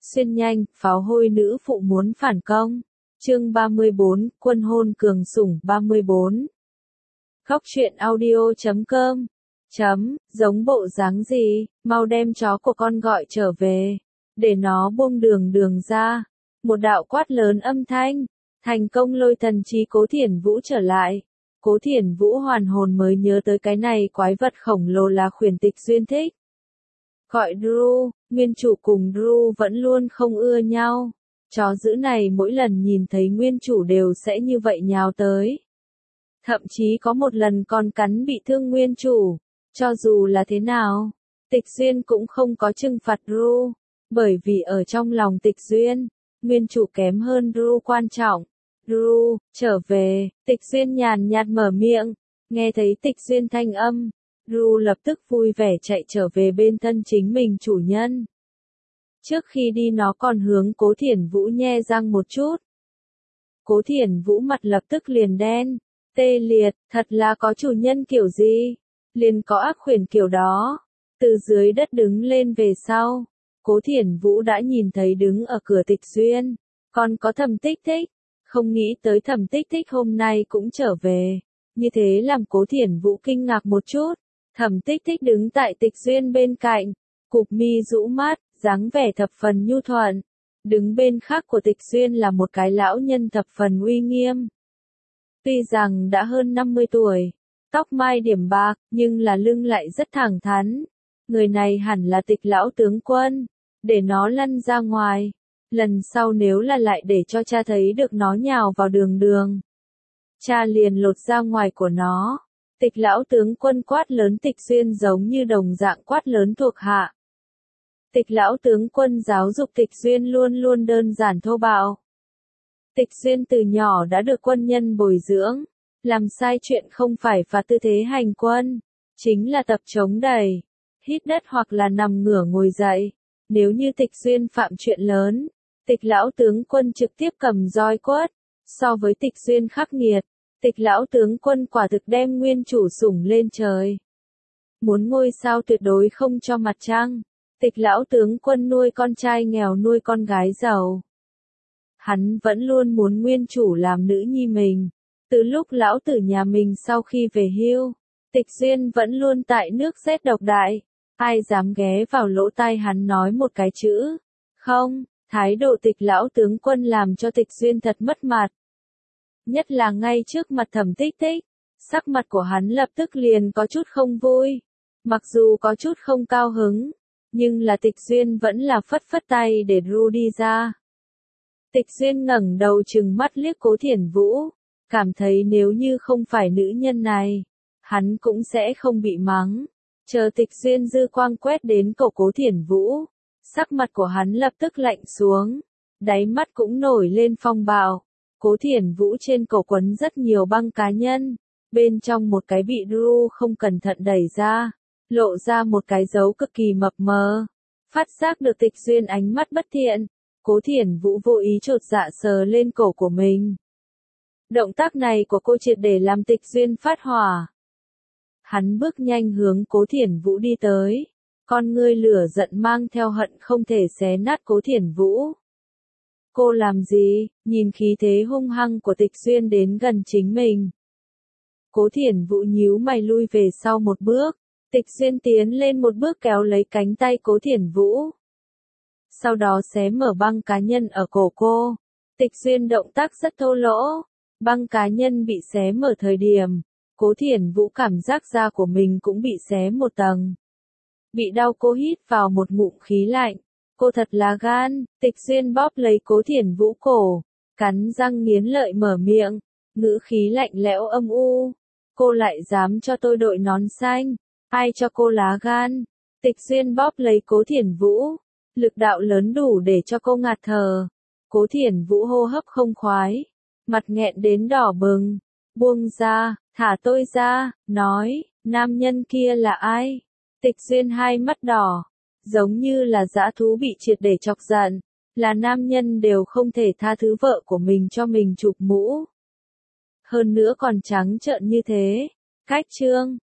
Xuyên nhanh, pháo hôi nữ phụ muốn phản công. Chương 34, quân hôn cường sủng 34. Góc truyện audio.com. Giống bộ dáng gì, mau đem chó của con gọi trở về, để nó buông đường ra. Một đạo quát lớn âm thanh, thành công lôi thần trí Cố Thiển Vũ trở lại. Cố Thiển Vũ hoàn hồn mới nhớ tới cái này quái vật khổng lồ là Khuyển Tịch Duyên thích. Gọi Drew, nguyên chủ cùng Drew vẫn luôn không ưa nhau. Chó dữ này mỗi lần nhìn thấy nguyên chủ đều sẽ như vậy nhào tới. Thậm chí có một lần còn cắn bị thương nguyên chủ. Cho dù là thế nào, Tịch Duyên cũng không có trừng phạt Drew, bởi vì ở trong lòng Tịch Duyên, nguyên chủ kém hơn Drew quan trọng. Drew, trở về, Tịch Duyên nhàn nhạt mở miệng, nghe thấy Tịch Duyên thanh âm, Drew lập tức vui vẻ chạy trở về bên thân chính mình chủ nhân. Trước khi đi nó còn hướng Cố Thiển Vũ nhe răng một chút. Cố Thiển Vũ mặt lập tức liền đen, tê liệt, thật là có chủ nhân kiểu gì, liền có ác khuyển kiểu đó. Từ dưới đất đứng lên về sau, Cố Thiển Vũ đã nhìn thấy đứng ở cửa Tịch Duyên, còn có Thẩm Tích Tích, không nghĩ tới Thẩm Tích Tích hôm nay cũng trở về, như thế làm Cố Thiển Vũ kinh ngạc một chút. Thẩm Tích Tích đứng tại Tịch Duyên bên cạnh, cụp mi rũ mắt, dáng vẻ thập phần nhu thuận. Đứng bên khác của Tịch Duyên là một cái lão nhân thập phần uy nghiêm. Tuy rằng đã hơn 50 tuổi, tóc mai điểm bạc, nhưng là lưng lại rất thẳng thắn. Người này hẳn là Tịch lão tướng quân, để nó lăn ra ngoài. Lần sau nếu là lại để cho cha thấy được nó nhào vào đường, cha liền lột ra ngoài của nó. Tịch lão tướng quân quát lớn Tịch Duyên giống như đồng dạng quát lớn thuộc hạ. Tịch lão tướng quân giáo dục Tịch Duyên luôn luôn đơn giản thô bạo. Tịch Duyên từ nhỏ đã được quân nhân bồi dưỡng, làm sai chuyện không phải phạt tư thế hành quân, chính là tập chống đẩy, hít đất hoặc là nằm ngửa ngồi dậy. Nếu như Tịch Duyên phạm chuyện lớn, Tịch lão tướng quân trực tiếp cầm roi quất. So với Tịch Duyên khắc nghiệt, Tịch lão tướng quân quả thực đem nguyên chủ sủng lên trời. Muốn ngôi sao tuyệt đối không cho mặt trăng. Tịch lão tướng quân nuôi con trai nghèo nuôi con gái giàu. Hắn vẫn luôn muốn nguyên chủ làm nữ nhi mình. Từ lúc lão tử nhà mình sau khi về hưu, Tịch Duyên vẫn luôn tại nước rét độc đại. Ai dám ghé vào lỗ tai hắn nói một cái chữ không. Thái độ Tịch lão tướng quân làm cho Tịch Duyên thật mất mặt. Nhất là ngay trước mặt Thẩm Tích Tích, sắc mặt của hắn lập tức liền có chút không vui. Mặc dù có chút không cao hứng, nhưng là Tịch Duyên vẫn là phất phất tay để Drew đi ra. Tịch Duyên ngẩng đầu trừng mắt liếc Cố Thiển Vũ, cảm thấy nếu như không phải nữ nhân này, hắn cũng sẽ không bị mắng. Chờ Tịch Duyên dư quang quét đến cổ Cố Thiển Vũ, sắc mặt của hắn lập tức lạnh xuống, đáy mắt cũng nổi lên phong bạo. Cố Thiển Vũ trên cổ quấn rất nhiều băng cá nhân, bên trong một cái bị Drew không cẩn thận đẩy ra, lộ ra một cái dấu cực kỳ mập mờ. Phát giác được Tịch Duyên ánh mắt bất thiện, Cố Thiển Vũ vô ý chột dạ sờ lên cổ của mình. Động tác này của cô triệt để làm Tịch Duyên phát hỏa. Hắn bước nhanh hướng Cố Thiển Vũ đi tới, con ngươi lửa giận mang theo hận không thể xé nát Cố Thiển Vũ. Cô làm gì, nhìn khí thế hung hăng của Tịch Duyên đến gần chính mình. Cố Thiển Vũ nhíu mày lui về sau một bước, Tịch Duyên tiến lên một bước kéo lấy cánh tay Cố Thiển Vũ. Sau đó xé mở băng cá nhân ở cổ cô. Tịch Duyên động tác rất thô lỗ, băng cá nhân bị xé mở thời điểm, Cố Thiển Vũ cảm giác da của mình cũng bị xé một tầng. Bị đau cô hít vào một ngụm khí lạnh. Cô thật là gan. Tịch Duyên bóp lấy Cố Thiển Vũ cổ, cắn răng nghiến lợi mở miệng, ngữ khí lạnh lẽo âm u. Cô lại dám cho tôi đội nón xanh, ai cho cô lá gan? Tịch Duyên bóp lấy Cố Thiển Vũ, lực đạo lớn đủ để cho cô ngạt thở. Cố Thiển Vũ hô hấp không khoái, mặt nghẹn đến đỏ bừng, buông ra, thả tôi ra, nói, nam nhân kia là ai? Tịch Duyên hai mắt đỏ, giống như là dã thú bị triệt để chọc giận, là nam nhân đều không thể tha thứ vợ của mình cho mình chụp mũ. Hơn nữa còn trắng trợn như thế. Cách chương